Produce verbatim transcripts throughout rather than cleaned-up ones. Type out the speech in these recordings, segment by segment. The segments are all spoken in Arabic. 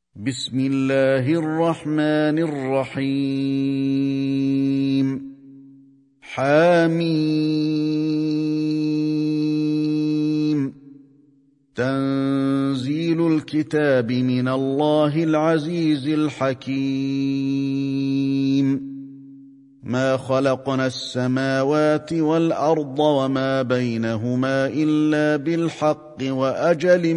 بسم الله الرحمن الرحيم. حميم. تنزيل الكتاب من الله العزيز الحكيم. ما خلقنا السماوات والأرض وما بينهما إلا بالحق وأجل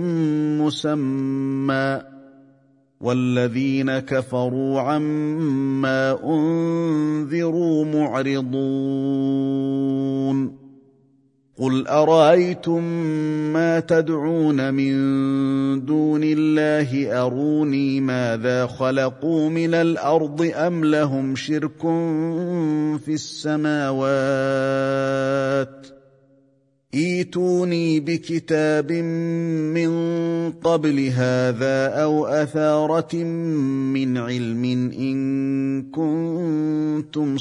مسمى، والذين كفروا عما أنذروا معرضون. قل أرأيتم ما تدعون من دون الله أروني ماذا خلقوا من الأرض أم لهم شرك في السماوات؟ ائتوني بكتاب من قبل هذا أو أثارة من علم إن كنتم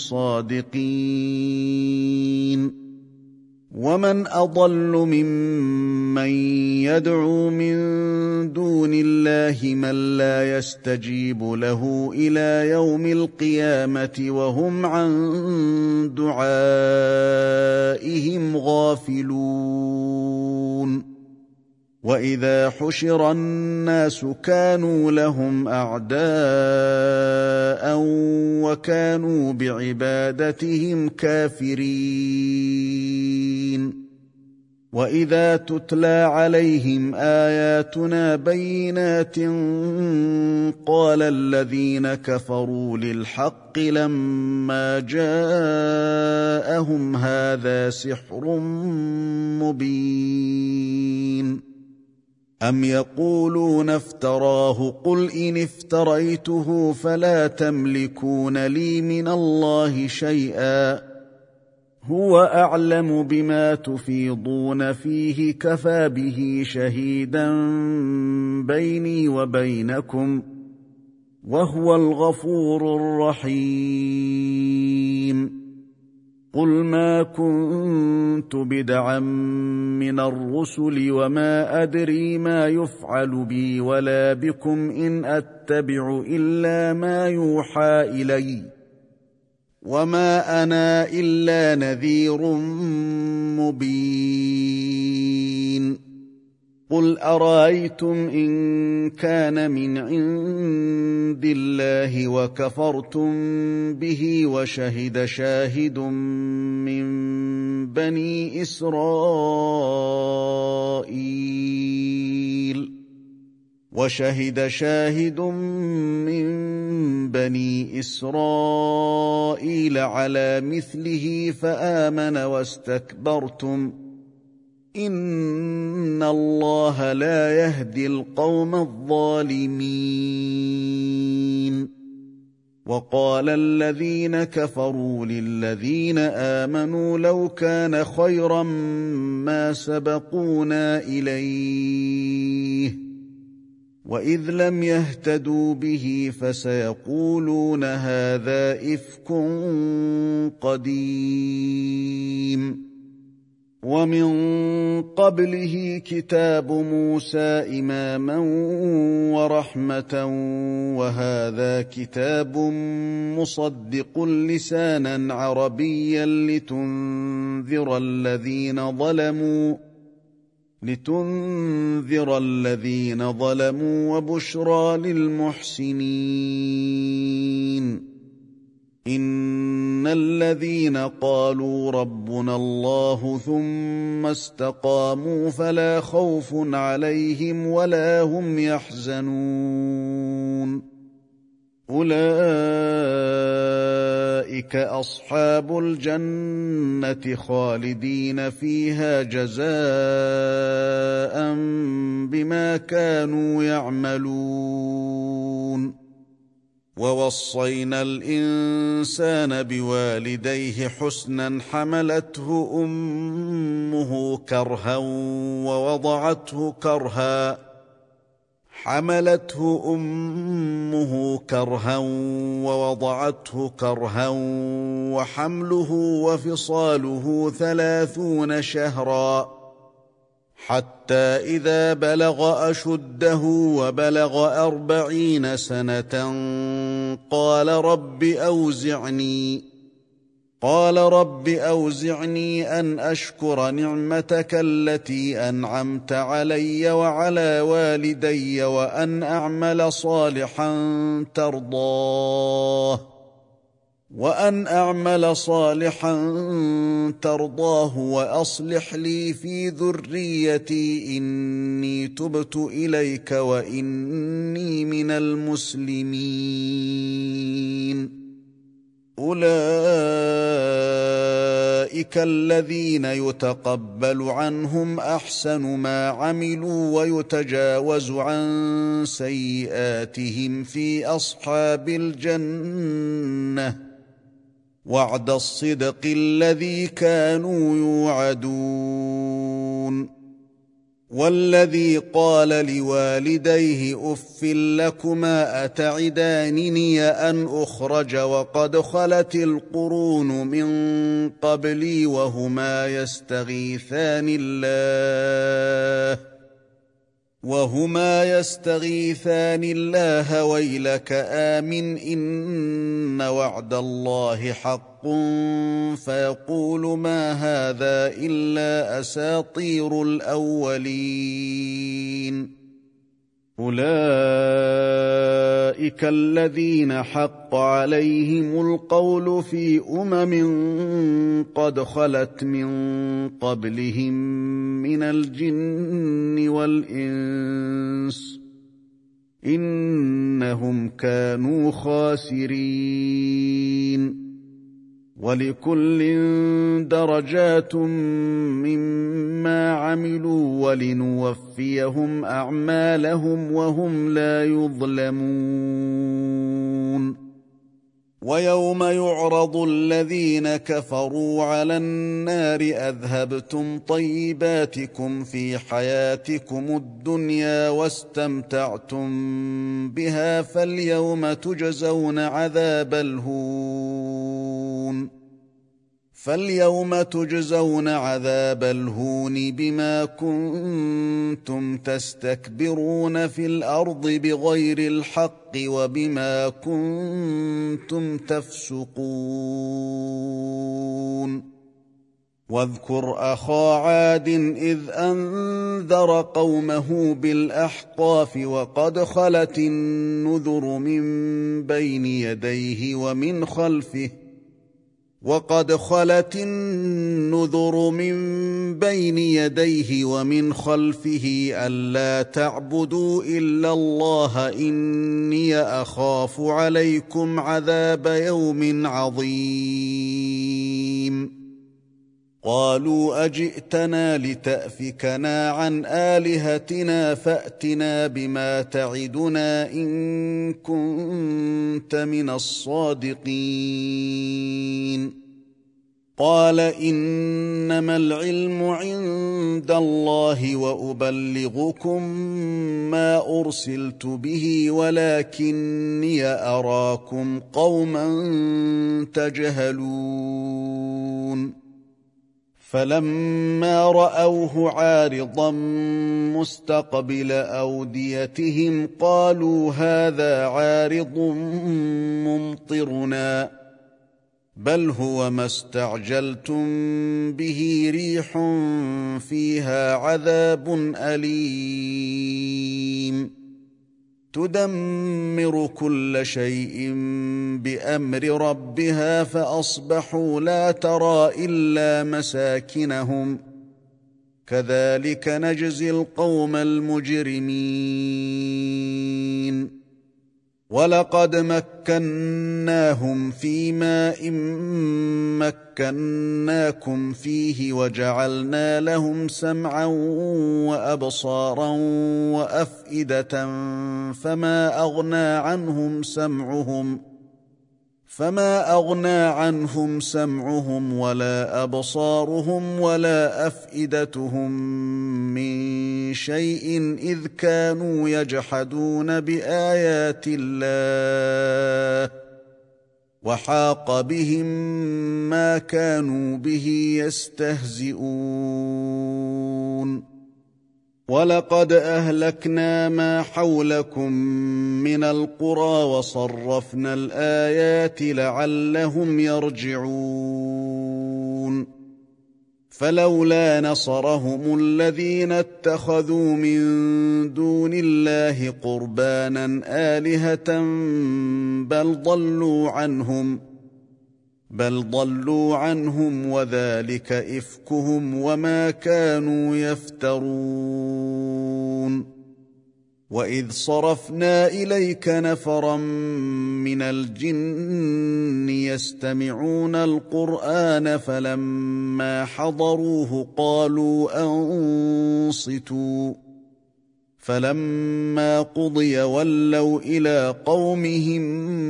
صادقين. ومن أضل ممن يدعو من دون الله من لا يستجيب له إلى يوم القيامة وهم عن دعائهم غافلون. وإذا حشر الناس كانوا لهم أعداء وكانوا بعبادتهم كافرين. وإذا تتلى عليهم آياتنا بينات قال الذين كفروا للحق لما جاءهم هذا سحر مبين. أم يقولون افتراه قل إن افتريته فلا تملكون لي من الله شيئا هو أعلم بما تفيضون فيه كفى به شهيدا بيني وبينكم وهو الغفور الرحيم. قل ما كنت بدعا من الرسل وما أدري ما يفعل بي ولا بكم إن أتبع إلا ما يوحى إلي وما أنا إلا نذير مبين. قل أرأيتم إن كان من عند الله وكفرتم به وشهد شاهد من بني إسرائيل وشهد شاهد من بني إسرائيل على مثله فآمن واستكبرتم إن الله لا يهدي القوم الظالمين. وقال الذين كفروا للذين آمنوا لو كان خيرا ما سبقونا إليه وإذ لم يهتدوا به فسيقولون هذا إفك قديم. ومن قبله كتاب موسى إماما ورحمة وهذا كتاب مصدق لسانا عربيا لتنذر الذين ظلموا لتنذر الذين ظلموا وبشرى للمحسنين. إن الذين قالوا ربنا الله ثم استقاموا فلا خوف عليهم ولا هم يحزنون. أولئك أصحاب الجنة خالدين فيها جزاء بما كانوا يعملون. ووصينا الإنسان بوالديه حسنا حملته أمه كرها ووضعته كرها حملته أمه كرها ووضعته كرها وحمله وفصاله ثلاثون شهرا حتى إذا بلغ أشده وبلغ أربعين سنة قال رب أوزعني قال رب أوزعني أن أشكر نعمتك التي أنعمت علي وعلى والدي وأن أعمل صالحا ترضاه وأن أعمل صالحا ترضاه وأصلح لي في ذريتي إني تبت إليك وإني من المسلمين. أولئك الذين يتقبل عنهم أحسن ما عملوا ويتجاوز عن سيئاتهم في أصحاب الجنة وعد الصدق الذي كانوا يوعدون. والذي قال لوالديه أف لكما أتعدانني أن أخرج وقد خلت القرون من قبلي وهما يستغيثان الله وهما يستغيثان الله ويلك آمن إن وعد الله حق فيقول ما هذا إلا أساطير الأولين. أولئك الذين حق عليهم القول في أمم قد خلت من قبلهم من الجن والإنس إنهم كانوا خاسرين. ولكل درجات مما عملوا ولنوفيهم أعمالهم وهم لا يظلمون. ويوم يعرض الذين كفروا على النار أذهبتم طيباتكم في حياتكم الدنيا واستمتعتم بها فاليوم تجزون عذاب الهون فاليوم تجزون عذاب الهون بما كنتم تستكبرون في الأرض بغير الحق وبما كنتم تفسقون. واذكر أخا عاد إذ أنذر قومه بالأحقاف وقد خلت النذر من بين يديه ومن خلفه وقد خلت النذر من بين يديه ومن خلفه ألا تعبدوا إلا الله إني أخاف عليكم عذاب يوم عظيم. قالوا أجئتنا لتأفكنا عن آلهتنا فأتنا بما تعدنا إن كنت من الصادقين. قال إنما العلم عند الله وأبلغكم ما أرسلت به ولكني أراكم قوما تجهلون. فلما رأوه عارضا مستقبل أوديتهم قالوا هذا عارض ممطرنا بل هو ما استعجلتم به ريح فيها عذاب أليم تدمر كل شيء بأمر ربها فأصبحوا لا ترى إلا مساكنهم كذلك نجزي القوم المجرمين. ولقد مكناهم في ماء مكناكم فيه وجعلنا لهم سمعا وأبصارا وأفئدة فما أغنى عنهم سمعهم فما أغنى عنهم سمعهم ولا أبصارهم ولا أفئدتهم من شيء إذ كانوا يجحدون بآيات الله وحاق بهم ما كانوا به يستهزئون. وَلَقَدْ أَهْلَكْنَا مَا حَوْلَكُم مِّنَ الْقُرَىٰ وَصَرَّفْنَا الْآيَاتِ لَعَلَّهُمْ يَرْجِعُونَ فَلَوْلَا نَصَرَهُمُ الَّذِينَ اتَّخَذُوا مِن دُونِ اللَّهِ قُرْبَانًا آلِهَةً بَلْ ضَلُّوا عَنْهُمْ بل ضلوا عنهم وذلك إفكهم وما كانوا يفترون وإذ صرفنا إليك نفرا من الجن يستمعون القرآن فلما حضروه قالوا أنصتوا فلما قضي ولوا إلى قومهم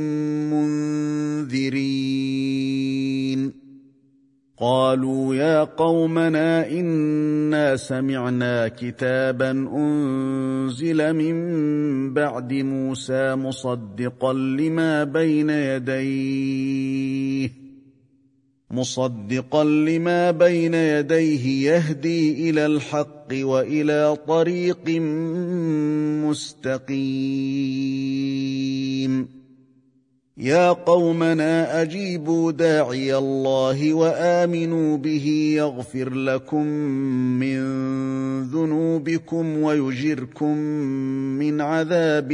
منذرين قالوا يا قومنا إنا سمعنا كتابا أنزل من بعد موسى مصدقا لما بين يديه مصدقا لما بين يديه يهدي إلى الحق وإلى طريق مستقيم يا قومنا أجيبوا داعي الله وآمنوا به يغفر لكم من ذنوبكم ويجركم من عذاب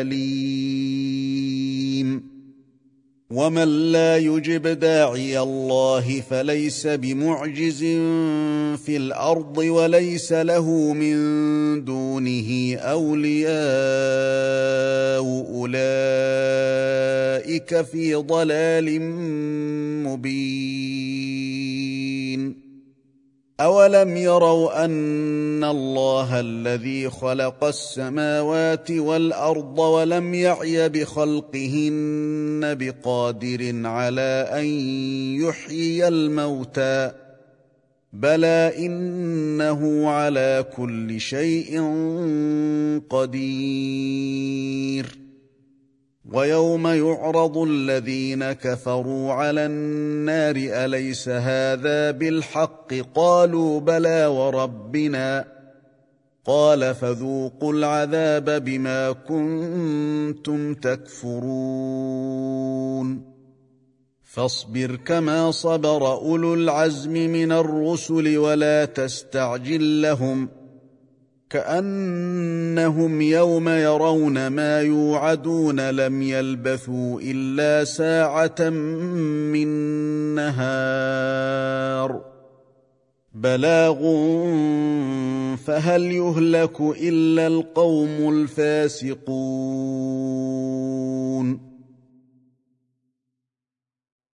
أليم ومن لا يجب داعي الله فليس بمعجز في الأرض وليس له من دونه أولياء أولئك في ضلال مبين أولم يروا أن الله الذي خلق السماوات والأرض ولم يعي بخلقهن بقادر على أن يحيي الموتى بلى إنه على كل شيء قدير ويوم يعرض الذين كفروا على النار أليس هذا بالحق قالوا بلى وربنا قال فذوقوا العذاب بما كنتم تكفرون فاصبر كما صبر أولو العزم من الرسل ولا تستعجل لهم كأنهم يوم يرون ما يوعدون لم يلبثوا إلا ساعة من نهار بلاغ فهل يهلك إلا القوم الفاسقون